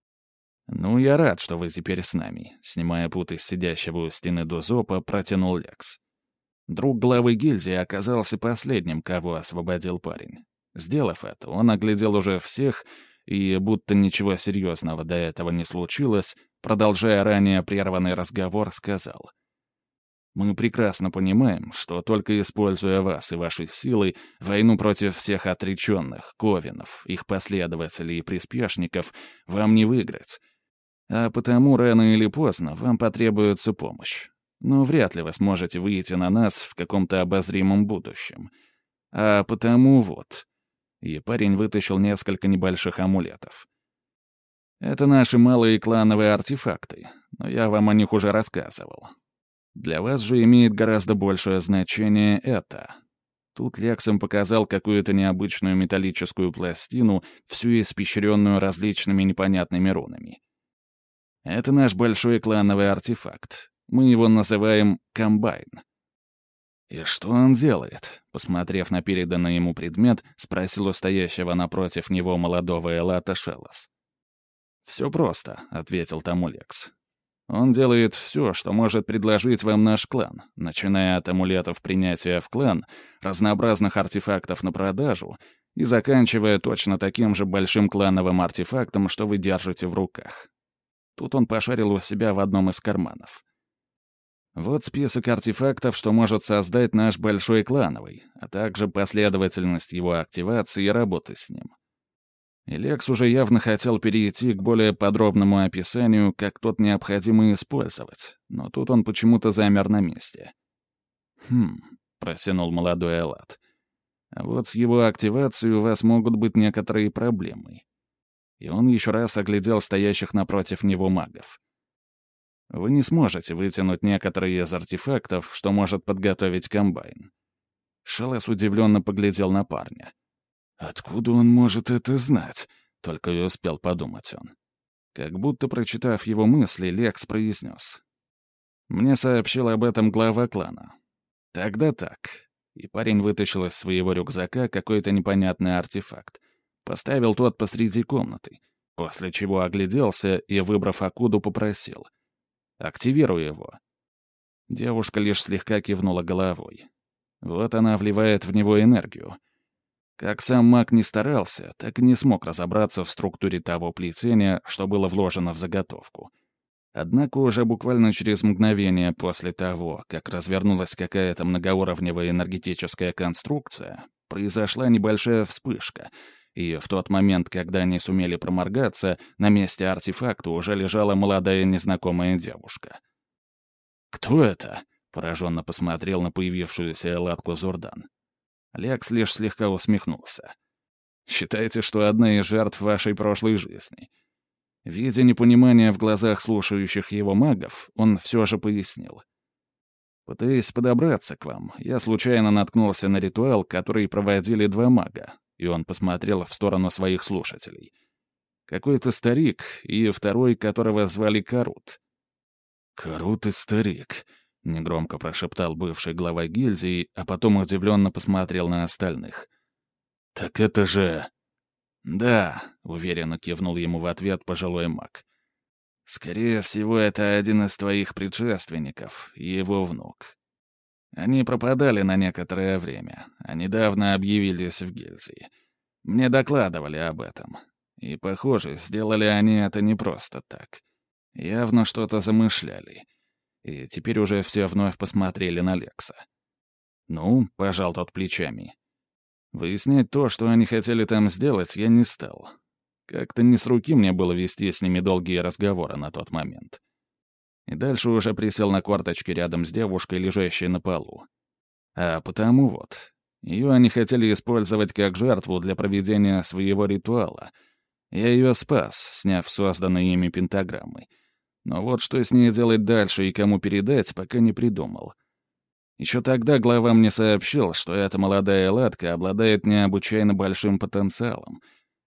«Ну, я рад, что вы теперь с нами», — снимая пут из сидящего у стены дозопа, протянул Лекс. Друг главы гильдии оказался последним, кого освободил парень. Сделав это, он оглядел уже всех и, будто ничего серьезного до этого не случилось, продолжая ранее прерванный разговор, сказал: «Мы прекрасно понимаем, что только используя вас и ваши силы, войну против всех отреченных, ковенов, их последователей и приспешников вам не выиграть. А потому рано или поздно вам потребуется помощь. Но вряд ли вы сможете выйти на нас в каком-то обозримом будущем. А потому вот». И парень вытащил несколько небольших амулетов. «Это наши малые клановые артефакты, но я вам о них уже рассказывал. Для вас же имеет гораздо большее значение это». Тут Лексом показал какую-то необычную металлическую пластину, всю испещренную различными непонятными рунами. «Это наш большой клановый артефакт. Мы его называем «Комбайн». «И что он делает?» — посмотрев на переданный ему предмет, спросил у стоящего напротив него молодого элата Шелос. «Все просто», — ответил тому Лекс. «Он делает все, что может предложить вам наш клан, начиная от амулетов принятия в клан, разнообразных артефактов на продажу и заканчивая точно таким же большим клановым артефактом, что вы держите в руках». Тут он пошарил у себя в одном из карманов. «Вот список артефактов, что может создать наш большой клановый, а также последовательность его активации и работы с ним». И Лекс уже явно хотел перейти к более подробному описанию, как тот необходимо использовать, но тут он почему-то замер на месте. «Хм», — протянул молодой элат, — «а вот с его активацией у вас могут быть некоторые проблемы». И он еще раз оглядел стоящих напротив него магов. «Вы не сможете вытянуть некоторые из артефактов, что может подготовить комбайн». Шелес удивленно поглядел на парня. «Откуда он может это знать?» — только и успел подумать он. Как будто, прочитав его мысли, Лекс произнес. «Мне сообщил об этом глава клана». «Тогда так». И парень вытащил из своего рюкзака какой-то непонятный артефакт. Поставил тот посреди комнаты, после чего огляделся и, выбрав Акуду, попросил: «Активируй его». Девушка лишь слегка кивнула головой. Вот она вливает в него энергию. Как сам маг не старался, так и не смог разобраться в структуре того плетения, что было вложено в заготовку. Однако уже буквально через мгновение после того, как развернулась какая-то многоуровневая энергетическая конструкция, произошла небольшая вспышка, и в тот момент, когда они сумели проморгаться, на месте артефакта уже лежала молодая незнакомая девушка. «Кто это?» — пораженно посмотрел на появившуюся элатку Зурдан. Лекс лишь слегка усмехнулся. «Считайте, что одна из жертв вашей прошлой жизни». Видя непонимание в глазах слушающих его магов, он все же пояснил. «Пытаясь подобраться к вам, я случайно наткнулся на ритуал, который проводили два мага», и он посмотрел в сторону своих слушателей. «Какой-то старик и второй, которого звали Карут». «Карут и старик», — негромко прошептал бывший глава гильдии, а потом удивленно посмотрел на остальных. «Так это же...» «Да», — уверенно кивнул ему в ответ пожилой маг. «Скорее всего, это один из твоих предшественников и его внук. Они пропадали на некоторое время, а недавно объявились в гильдии. Мне докладывали об этом. И, похоже, сделали они это не просто так. Явно что-то замышляли. И теперь уже все вновь посмотрели на Лекса. «Ну», — пожал тот плечами. Выяснять то, что они хотели там сделать, я не стал. Как-то не с руки мне было вести с ними долгие разговоры на тот момент. И дальше уже присел на корточки рядом с девушкой, лежащей на полу. А потому вот. Ее они хотели использовать как жертву для проведения своего ритуала. Я ее спас, сняв созданные ими пентаграммы. Но вот что с ней делать дальше и кому передать, пока не придумал. Еще тогда глава мне сообщил, что эта молодая элатка обладает необычайно большим потенциалом.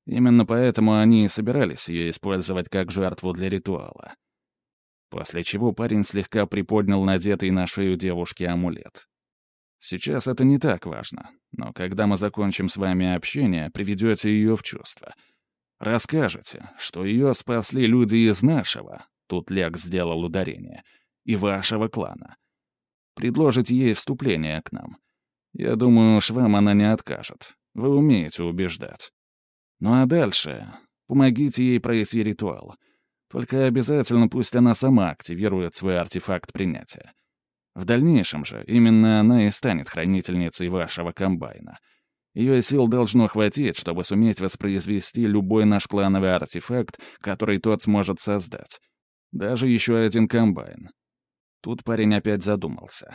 Именно поэтому они и собирались ее использовать как жертву для ритуала. После чего парень слегка приподнял надетый на шею девушки амулет. Сейчас это не так важно, но когда мы закончим с вами общение, приведете ее в чувство. Расскажете, что ее спасли люди из нашего, тут Лекс сделал ударение, и вашего клана. Предложите ей вступление к нам. Я думаю, уж вам она не откажет. Вы умеете убеждать. Ну а дальше помогите ей пройти ритуал. Только обязательно пусть она сама активирует свой артефакт принятия. В дальнейшем же именно она и станет хранительницей вашего комбайна. Ее сил должно хватить, чтобы суметь воспроизвести любой наш клановый артефакт, который тот сможет создать. Даже еще один комбайн. Тут парень опять задумался.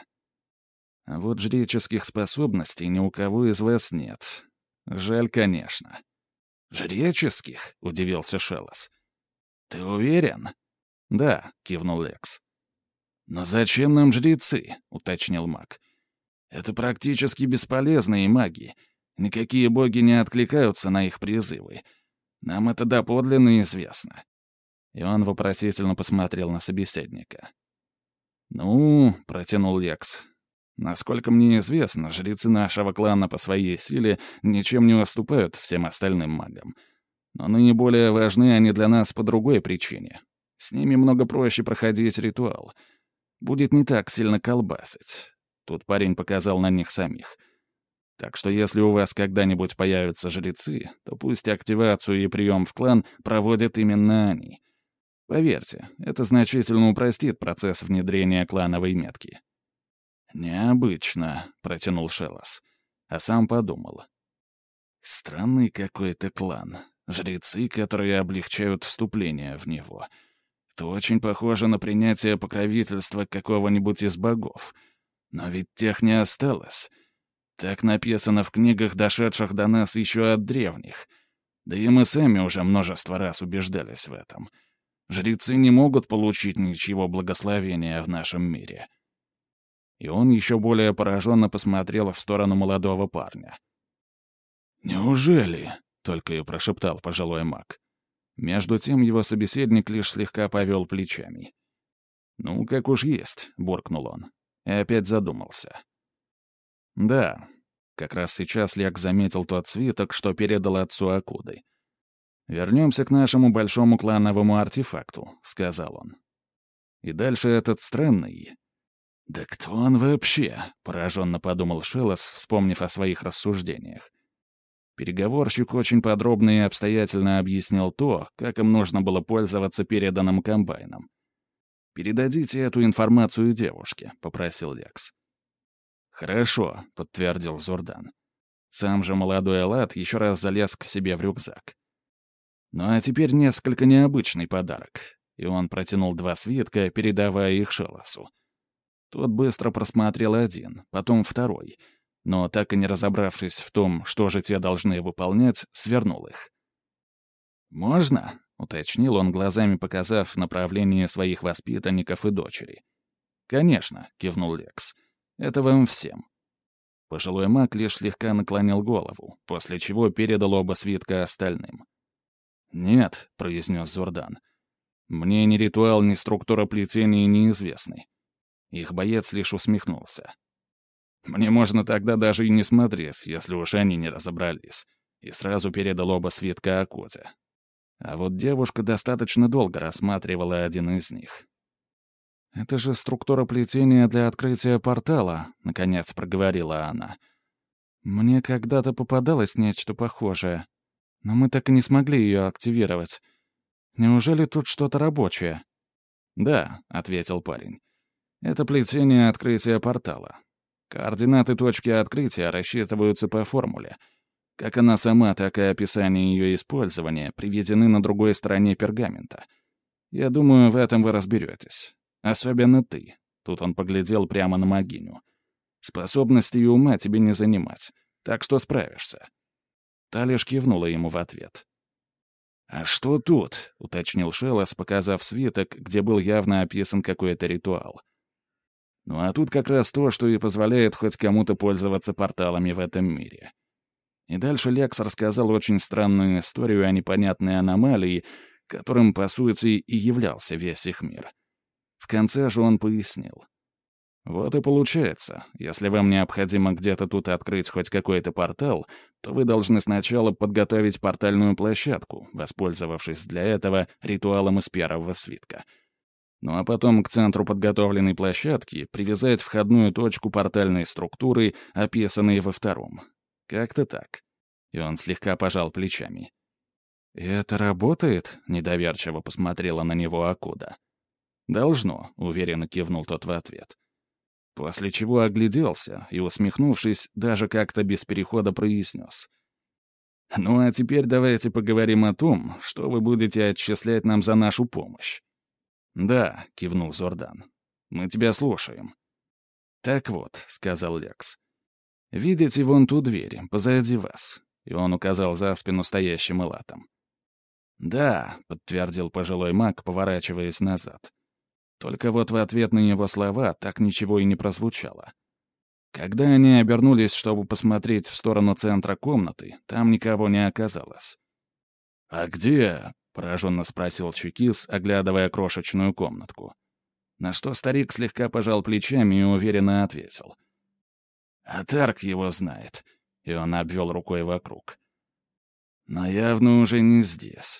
А вот жреческих способностей ни у кого из вас нет. Жаль, конечно. «Жреческих?» — удивился Шелос. «Ты уверен?» «Да», — кивнул Лекс. «Но зачем нам жрецы?» — уточнил маг. «Это практически бесполезные маги. Никакие боги не откликаются на их призывы. Нам это доподлинно известно». И он вопросительно посмотрел на собеседника. «Ну», — протянул Лекс, — «насколько мне известно, жрецы нашего клана по своей силе ничем не уступают всем остальным магам. Но наиболее важны они для нас по другой причине. С ними много проще проходить ритуал. Будет не так сильно колбасить». Тут парень показал на них самих. «Так что если у вас когда-нибудь появятся жрецы, то пусть активацию и прием в клан проводят именно они. Поверьте, это значительно упростит процесс внедрения клановой метки». «Необычно», — протянул Шелос, а сам подумал. «Странный какой-то клан. Жрецы, которые облегчают вступление в него. Это очень похоже на принятие покровительства какого-нибудь из богов. Но ведь тех не осталось. Так написано в книгах, дошедших до нас еще от древних. Да и мы сами уже множество раз убеждались в этом. Жрецы не могут получить ничего благословения в нашем мире». И он еще более пораженно посмотрел в сторону молодого парня. «Неужели?» — только и прошептал пожилой маг. Между тем его собеседник лишь слегка повел плечами. «Ну, как уж есть», — буркнул он. И опять задумался. «Да, как раз сейчас Лекс заметил тот свиток, что передал отцу Акуды. «Вернемся к нашему большому клановому артефакту», — сказал он. «И дальше этот странный...» «Да кто он вообще?» — пораженно подумал Шелос, вспомнив о своих рассуждениях. Переговорщик очень подробно и обстоятельно объяснил то, как им нужно было пользоваться переданным комбайном. «Передадите эту информацию девушке», — попросил Лекс. «Хорошо», — подтвердил Зурдан. Сам же молодой Элат еще раз залез к себе в рюкзак. «Ну а теперь несколько необычный подарок», и он протянул два свитка, передавая их Шелосу. Тот быстро просмотрел один, потом второй, но, так и не разобравшись в том, что же те должны выполнять, свернул их. «Можно?» — уточнил он, глазами показав направление своих воспитанников и дочери. «Конечно», — кивнул Лекс. «Это вам всем». Пожилой маг лишь слегка наклонил голову, после чего передал оба свитка остальным. «Нет», — произнес Зурдан. «Мне ни ритуал, ни структура плетения неизвестны». Их боец лишь усмехнулся. «Мне можно тогда даже и не смотреть, если уж они не разобрались», и сразу передал оба свитка Акуде. А вот девушка достаточно долго рассматривала один из них. «Это же структура плетения для открытия портала», — наконец проговорила она. «Мне когда-то попадалось нечто похожее, но мы так и не смогли ее активировать. Неужели тут что-то рабочее?» «Да», — ответил парень. «Это плетение открытия портала. Координаты точки открытия рассчитываются по формуле. Как она сама, так и описание ее использования приведены на другой стороне пергамента. Я думаю, в этом вы разберетесь. Особенно ты». Тут он поглядел прямо на могиню. «Способности и ума тебе не занимать, так что справишься». Та лишь кивнула ему в ответ. «А что тут?» — уточнил Шелос, показав свиток, где был явно описан какой-то ритуал. «Ну а тут как раз то, что и позволяет хоть кому-то пользоваться порталами в этом мире. И дальше Лекс рассказал очень странную историю о непонятной аномалии, которым, по сути, и являлся весь их мир. В конце же он пояснил. Вот и получается, если вам необходимо где-то тут открыть хоть какой-то портал, то вы должны сначала подготовить портальную площадку, воспользовавшись для этого ритуалом из первого свитка. Ну а потом к центру подготовленной площадки привязать входную точку портальной структуры, описанной во втором. Как-то так. И он слегка пожал плечами. «И это работает?» — недоверчиво посмотрела на него Акуда. «Должно», — уверенно кивнул тот в ответ. После чего огляделся и, усмехнувшись, даже как-то без перехода произнес. «Ну а теперь давайте поговорим о том, что вы будете отчислять нам за нашу помощь». «Да», — кивнул Зордан. «Мы тебя слушаем». «Так вот», — сказал Лекс. «Видите вон ту дверь, позади вас?» И он указал за спину стоящим элатом. «Да», — подтвердил пожилой маг, поворачиваясь назад. Только вот в ответ на его слова так ничего и не прозвучало. Когда они обернулись, чтобы посмотреть в сторону центра комнаты, там никого не оказалось. «А где?» — пораженно спросил Чекис, оглядывая крошечную комнатку. На что старик слегка пожал плечами и уверенно ответил. «А Тарк его знает», — и он обвел рукой вокруг. «Но явно уже не здесь».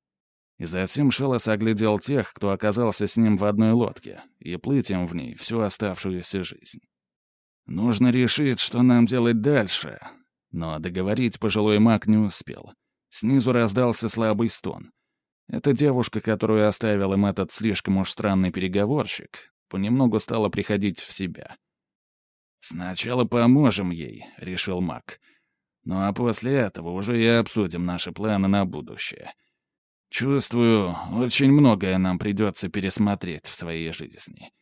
И затем Шелос оглядел тех, кто оказался с ним в одной лодке, и плыть им в ней всю оставшуюся жизнь. «Нужно решить, что нам делать дальше». Но договорить пожилой маг не успел. Снизу раздался слабый стон. Эта девушка, которую оставил им этот слишком уж странный переговорщик, понемногу стала приходить в себя. «Сначала поможем ей», — решил маг. «Ну а после этого уже и обсудим наши планы на будущее. Чувствую, очень многое нам придется пересмотреть в своей жизни».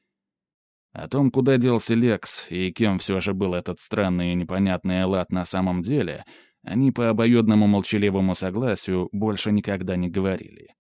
О том, куда делся Лекс и кем все же был этот странный и непонятный элат на самом деле, они по обоюдному молчаливому согласию больше никогда не говорили.